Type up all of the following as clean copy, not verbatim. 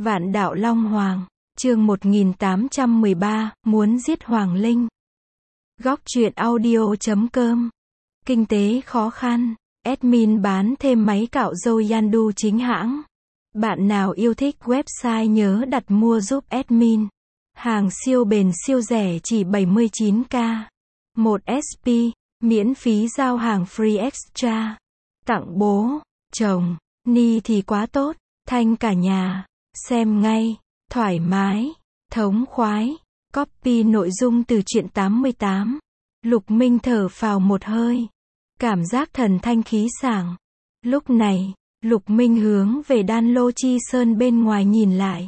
Vạn đạo Long Hoàng, chương 1813, muốn giết Hoàng Linh. Góc truyện audio.com. Kinh tế khó khăn, admin bán thêm máy cạo râu Yandu chính hãng. Bạn nào yêu thích website nhớ đặt mua giúp admin. Hàng siêu bền siêu rẻ chỉ 79k. 1 SP, miễn phí giao hàng free extra. Tặng bố, chồng, Ni thì quá tốt, thanh cả nhà. Xem ngay, thoải mái, thống khoái. Copy nội dung từ truyện 88. Lục Minh thở phào một hơi. Cảm giác thần thanh khí sảng. Lúc này, Lục Minh hướng về Đan Lô Chi Sơn bên ngoài nhìn lại.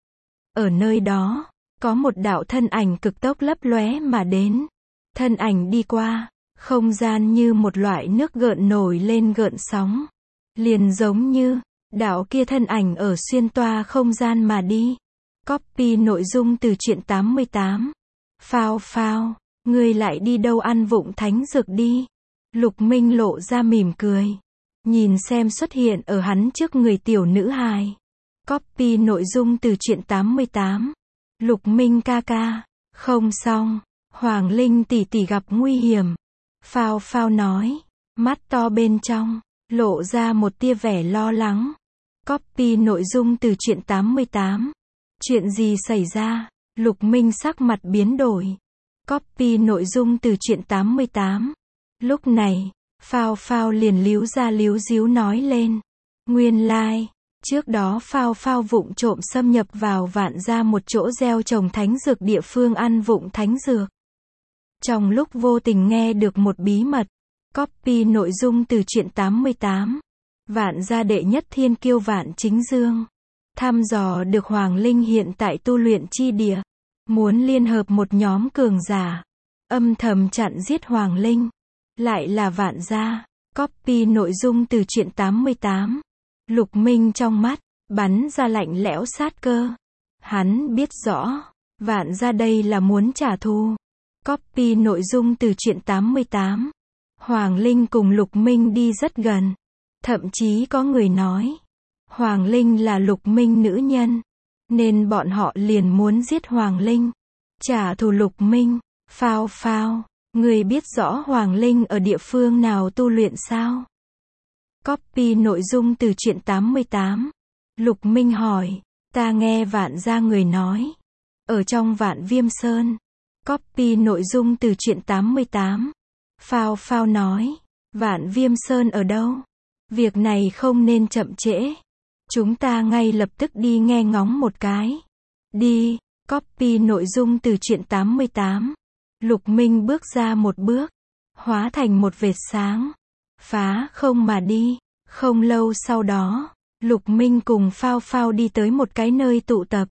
Ở nơi đó, có một đạo thân ảnh cực tốc lấp lóe mà đến. Thân ảnh đi qua, không gian như một loại nước gợn nổi lên gợn sóng. Liền giống như đạo kia thân ảnh ở xuyên toa không gian mà đi. Copy nội dung từ truyện 88. Phao phao, ngươi lại đi đâu ăn vụng thánh dược đi. Lục Minh lộ ra mỉm cười. Nhìn xem xuất hiện ở hắn trước người tiểu nữ hài. Copy nội dung từ truyện 88. Lục Minh ca ca, không xong, Hoàng Linh tỷ tỷ gặp nguy hiểm. Phao phao nói, mắt to bên trong, lộ ra một tia vẻ lo lắng. Copy nội dung từ truyện 88. Chuyện gì xảy ra? Lục Minh sắc mặt biến đổi. Copy nội dung từ truyện 88. Lúc này, Phao Phao liền líu ra líu díu nói lên. Nguyên lai, trước đó Phao Phao vụng trộm xâm nhập vào Vạn gia một chỗ gieo trồng thánh dược địa phương ăn vụng thánh dược. Trong lúc vô tình nghe được một bí mật. Copy nội dung từ truyện 88. Vạn gia đệ nhất thiên kiêu Vạn Chính Dương. Thăm dò được Hoàng Linh hiện tại tu luyện chi địa. Muốn liên hợp một nhóm cường giả. Âm thầm chặn giết Hoàng Linh. Lại là Vạn gia. Copy nội dung từ truyện 88. Lục Minh trong mắt, bắn ra lạnh lẽo sát cơ. Hắn biết rõ, Vạn gia đây là muốn trả thù. Copy nội dung từ truyện 88. Hoàng Linh cùng Lục Minh đi rất gần. Thậm chí có người nói, Hoàng Linh là Lục Minh nữ nhân, nên bọn họ liền muốn giết Hoàng Linh, trả thù Lục Minh. Phao phao, người biết rõ Hoàng Linh ở địa phương nào tu luyện sao? Copy nội dung từ truyện 88. Lục Minh hỏi, ta nghe Vạn gia người nói, ở trong Vạn Viêm Sơn. Copy nội dung từ truyện 88. Phao phao nói, Vạn Viêm Sơn ở đâu? Việc này không nên chậm trễ. Chúng ta ngay lập tức đi nghe ngóng một cái. Đi. Copy nội dung từ truyện 88. Lục Minh bước ra một bước, hóa thành một vệt sáng, phá không mà đi. Không lâu sau đó, Lục Minh cùng Phao Phao đi tới một cái nơi tụ tập.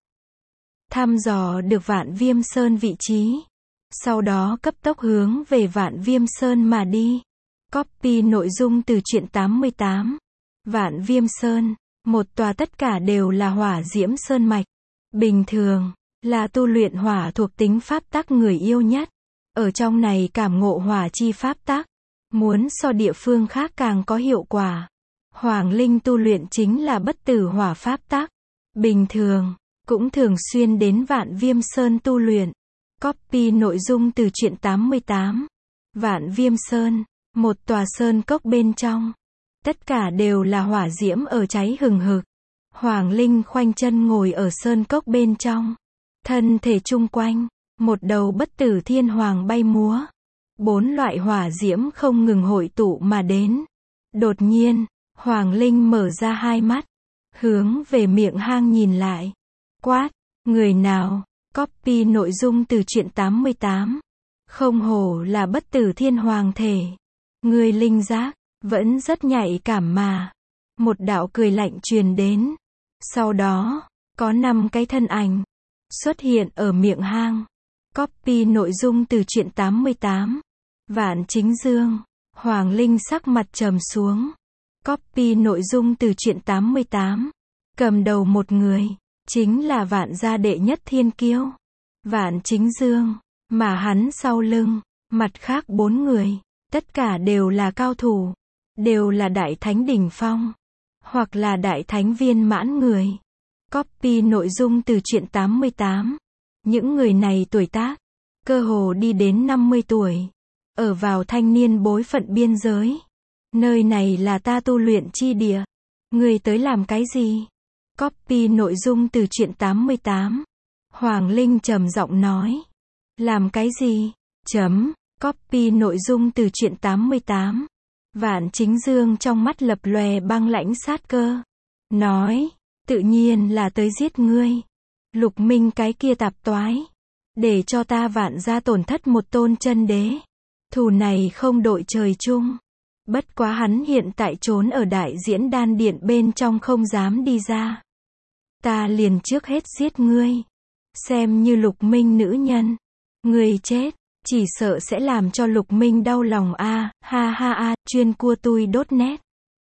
Thăm dò được Vạn Viêm Sơn vị trí. Sau đó cấp tốc hướng về Vạn Viêm Sơn mà đi. Copy nội dung từ truyện 88. Vạn Viêm Sơn, một tòa tất cả đều là hỏa diễm sơn mạch. Bình thường, là tu luyện hỏa thuộc tính pháp tắc người yêu nhất. Ở trong này cảm ngộ hỏa chi pháp tắc. Muốn so địa phương khác càng có hiệu quả. Hoàng Linh tu luyện chính là bất tử hỏa pháp tắc. Bình thường, cũng thường xuyên đến Vạn Viêm Sơn tu luyện. Copy nội dung từ truyện 88. Vạn Viêm Sơn, một tòa sơn cốc bên trong. Tất cả đều là hỏa diễm ở cháy hừng hực. Hoàng Linh khoanh chân ngồi ở sơn cốc bên trong. Thân thể chung quanh, một đầu bất tử thiên hoàng bay múa. 4 loại hỏa diễm không ngừng hội tụ mà đến. Đột nhiên, Hoàng Linh mở ra hai mắt, hướng về miệng hang nhìn lại. Quát, người nào? Copy nội dung từ truyện 88. Không hổ là bất tử thiên hoàng thể. Người linh giác, vẫn rất nhạy cảm mà. Một đạo cười lạnh truyền đến. Sau đó, có 5 cái thân ảnh xuất hiện ở miệng hang. Copy nội dung từ truyện 88. Vạn Chính Dương. Hoàng Linh sắc mặt trầm xuống. Copy nội dung từ truyện 88. Cầm đầu một người, chính là Vạn gia đệ nhất thiên kiêu, Vạn Chính Dương, mà hắn sau lưng, mặt khác 4 người, tất cả đều là cao thủ, đều là đại thánh đỉnh phong, hoặc là đại thánh viên mãn người. Copy nội dung từ truyện 88. Những người này tuổi tác, cơ hồ đi đến 50 tuổi. Ở vào thanh niên bối phận biên giới. Nơi này là ta tu luyện chi địa. Người tới làm cái gì? Copy nội dung từ truyện 88. Hoàng Linh trầm giọng nói. Làm cái gì? Copy nội dung từ truyện 88. Vạn Chính Dương trong mắt lập lòe băng lãnh sát cơ. Nói, tự nhiên là tới giết ngươi. Lục Minh cái kia tạp toái. Để cho ta Vạn gia tổn thất một tôn chân đế. Thù này không đội trời chung. Bất quá hắn hiện tại trốn ở Đại Diễn Đan Điện bên trong không dám đi ra. Ta liền trước hết giết ngươi. Xem như Lục Minh nữ nhân. Ngươi chết, chỉ sợ sẽ làm cho Lục Minh đau lòng a, ha ha a, chuyên cua tui.net.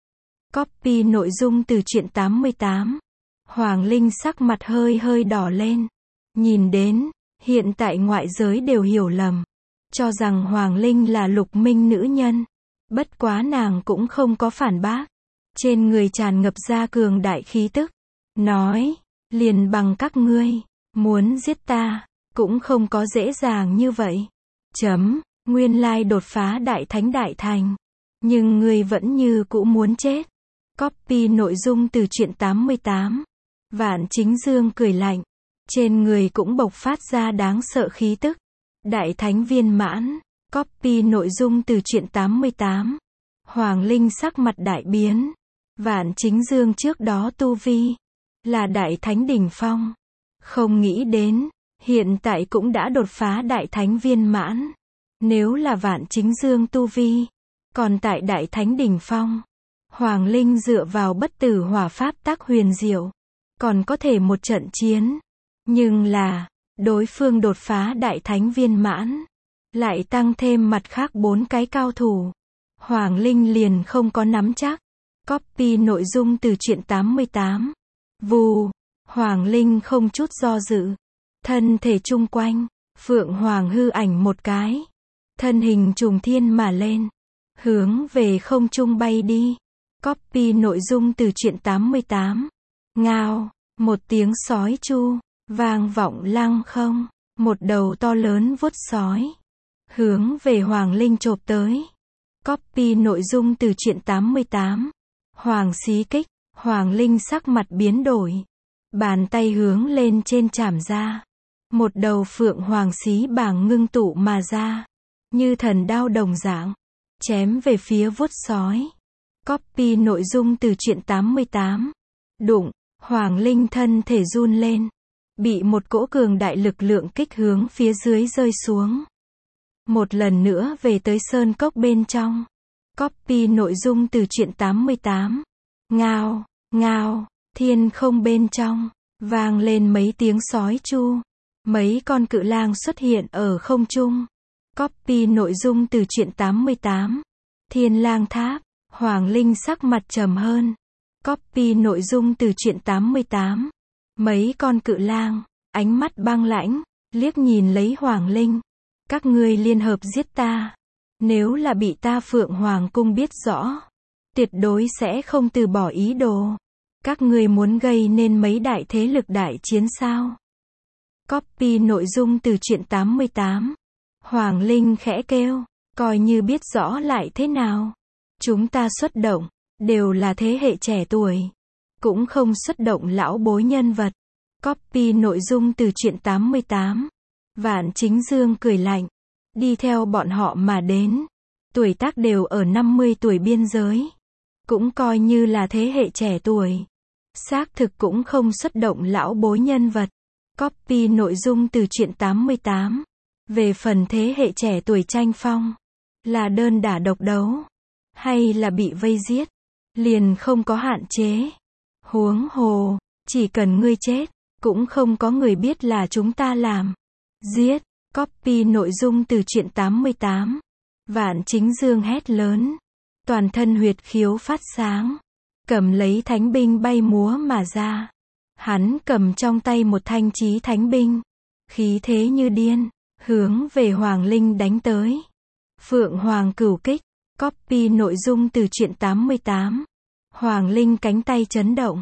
Copy nội dung từ truyện 88. Hoàng Linh sắc mặt hơi hơi đỏ lên. Nhìn đến, hiện tại ngoại giới đều hiểu lầm. Cho rằng Hoàng Linh là Lục Minh nữ nhân. Bất quá nàng cũng không có phản bác. Trên người tràn ngập ra cường đại khí tức. Nói, liền bằng các ngươi, muốn giết ta, cũng không có dễ dàng như vậy. Nguyên lai đột phá đại thánh đại thành. Nhưng ngươi vẫn như cũ muốn chết. Copy nội dung từ truyện 88. Vạn Chính Dương cười lạnh. Trên người cũng bộc phát ra đáng sợ khí tức. Đại thánh viên mãn. Copy nội dung từ truyện 88. Hoàng Linh sắc mặt đại biến. Vạn Chính Dương trước đó tu vi là đại thánh đỉnh phong. Không nghĩ đến, hiện tại cũng đã đột phá đại thánh viên mãn. Nếu là Vạn Chính Dương tu vi, còn tại đại thánh đỉnh phong, Hoàng Linh dựa vào bất tử hỏa pháp tác huyền diệu, còn có thể một trận chiến. Nhưng là, đối phương đột phá đại thánh viên mãn, lại tăng thêm mặt khác 4 cái cao thủ. Hoàng Linh liền không có nắm chắc. Copy nội dung từ truyện 88. Vù, Hoàng Linh không chút do dự. Thân thể chung quanh, Phượng Hoàng hư ảnh một cái. Thân hình trùng thiên mà lên. Hướng về không trung bay đi. Copy nội dung từ truyện 88. Ngao, một tiếng sói chu, vang vọng lăng không. Một đầu to lớn vuốt sói. Hướng về Hoàng Linh chộp tới. Copy nội dung từ truyện 88. Hoàng xí kích, Hoàng Linh sắc mặt biến đổi. Bàn tay hướng lên trên chảm ra. Một đầu phượng hoàng xí bảng ngưng tụ mà ra. Như thần đao đồng dạng. Chém về phía vuốt sói. Copy nội dung từ truyện 88. Đụng, Hoàng Linh thân thể run lên. Bị một cỗ cường đại lực lượng kích hướng phía dưới rơi xuống. Một lần nữa về tới sơn cốc bên trong. Copy nội dung từ truyện 88. Ngao, ngao, thiên không bên trong, vang lên mấy tiếng sói chu. Mấy con cự lang xuất hiện ở không trung. Copy nội dung từ truyện 88. Thiên lang tháp, Hoàng Linh sắc mặt trầm hơn. Copy nội dung từ truyện 88. Mấy con cự lang, ánh mắt băng lãnh, liếc nhìn lấy Hoàng Linh. Các ngươi liên hợp giết ta. Nếu là bị ta Phượng Hoàng cung biết rõ, tuyệt đối sẽ không từ bỏ ý đồ. Các ngươi muốn gây nên mấy đại thế lực đại chiến sao? Copy nội dung từ truyện 88. Hoàng Linh khẽ kêu, coi như biết rõ lại thế nào. Chúng ta xuất động, đều là thế hệ trẻ tuổi. Cũng không xuất động lão bối nhân vật. Copy nội dung từ truyện 88. Vạn Chính Dương cười lạnh. Đi theo bọn họ mà đến. Tuổi tác đều ở 50 tuổi biên giới. Cũng coi như là thế hệ trẻ tuổi. Xác thực cũng không xuất động lão bối nhân vật. Copy nội dung từ truyện 88. Về phần thế hệ trẻ tuổi tranh phong. Là đơn đả độc đấu. Hay là bị vây giết. Liền không có hạn chế. Huống hồ, chỉ cần ngươi chết. Cũng không có người biết là chúng ta làm. Giết. Copy nội dung từ truyện 88. Vạn Chính Dương hét lớn. Toàn thân huyệt khiếu phát sáng. Cầm lấy thánh binh bay múa mà ra. Hắn cầm trong tay một thanh chí thánh binh. Khí thế như điên. Hướng về Hoàng Linh đánh tới. Phượng Hoàng cửu kích. Copy nội dung từ truyện 88. Hoàng Linh cánh tay chấn động.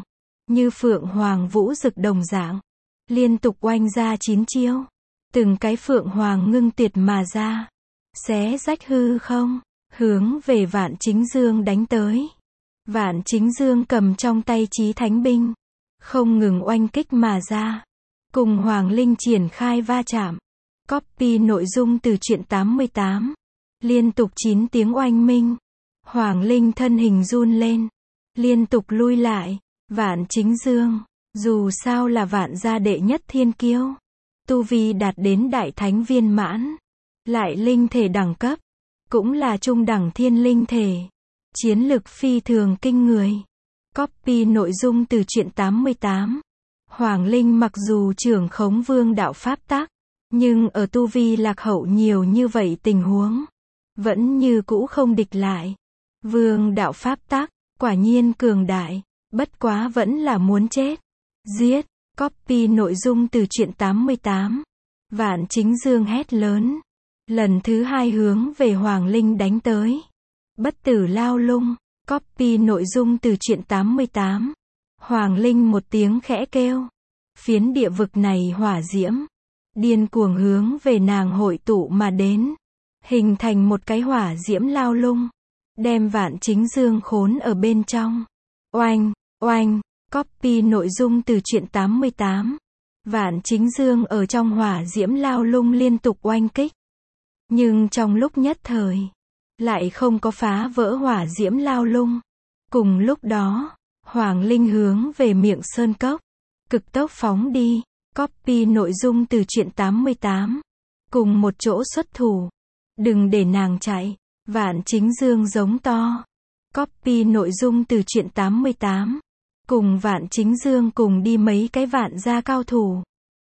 như phượng hoàng vũ rực đồng dạng, liên tục oanh ra 9 chiêu. Từng cái phượng hoàng ngưng tuyệt mà ra, xé rách hư không, hướng về Vạn Chính Dương đánh tới. Vạn Chính Dương cầm trong tay Chí Thánh binh, không ngừng oanh kích mà ra, cùng Hoàng Linh triển khai va chạm. Copy nội dung từ truyện 88. Liên tục 9 tiếng oanh minh, Hoàng Linh thân hình run lên, liên tục lui lại. Vạn Chính Dương, dù sao là Vạn gia đệ nhất thiên kiêu, tu vi đạt đến đại thánh viên mãn, lại linh thể đẳng cấp, cũng là trung đẳng thiên linh thể, chiến lực phi thường kinh người. Copy nội dung từ truyện 88. Hoàng Linh mặc dù trưởng khống vương đạo pháp tắc, nhưng ở tu vi lạc hậu nhiều như vậy tình huống, vẫn như cũ không địch lại. Vương đạo pháp tắc, quả nhiên cường đại, bất quá vẫn là muốn chết. Giết. Copy nội dung từ truyện 88. Vạn Chính Dương hét lớn, lần thứ 2 hướng về Hoàng Linh đánh tới. Bất tử lao lung. Copy nội dung từ truyện 88. Hoàng Linh một tiếng khẽ kêu, phiến địa vực này hỏa diễm điên cuồng hướng về nàng hội tụ mà đến, hình thành một cái hỏa diễm lao lung, đem Vạn Chính Dương khốn ở bên trong. Oanh, oanh. Copy nội dung từ truyện 88. Vạn Chính Dương ở trong hỏa diễm lao lung liên tục oanh kích, nhưng trong lúc nhất thời, lại không có phá vỡ hỏa diễm lao lung. Cùng lúc đó, Hoàng Linh hướng về miệng sơn cốc, cực tốc phóng đi. Copy nội dung từ truyện 88. Cùng một chỗ xuất thủ, đừng để nàng chạy. Vạn Chính Dương giống to. Copy nội dung từ truyện 88. Cùng Vạn Chính Dương cùng đi mấy cái Vạn gia cao thủ,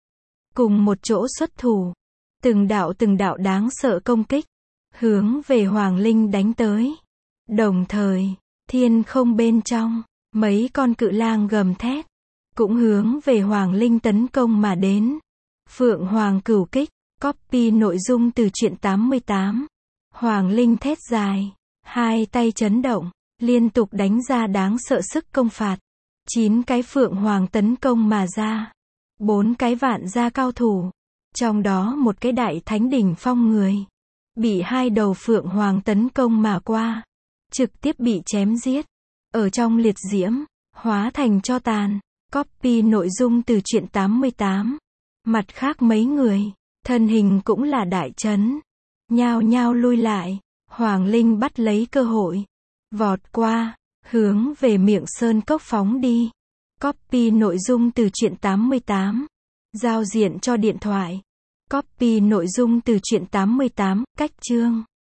cùng một chỗ xuất thủ, từng đạo đáng sợ công kích, hướng về Hoàng Linh đánh tới. Đồng thời, thiên không bên trong, mấy con cự lang gầm thét, cũng hướng về Hoàng Linh tấn công mà đến. Phượng Hoàng cửu kích. Copy nội dung từ truyện 88. Hoàng Linh thét dài, hai tay chấn động, liên tục đánh ra đáng sợ sức công phạt. 9 cái Phượng Hoàng tấn công mà ra, 4 cái Vạn gia cao thủ, trong đó một cái đại thánh đỉnh phong người, bị 2 đầu Phượng Hoàng tấn công mà qua, trực tiếp bị chém giết, ở trong liệt diễm, hóa thành tro tàn. Copy nội dung từ truyện 88. Mặt khác mấy người, thân hình cũng là đại chấn, nhao nhao lui lại. Hoàng Linh bắt lấy cơ hội, vọt qua, hướng về miệng sơn cốc phóng đi. Copy nội dung từ truyện 88. Giao diện cho điện thoại. Copy nội dung từ truyện 88, cách chương.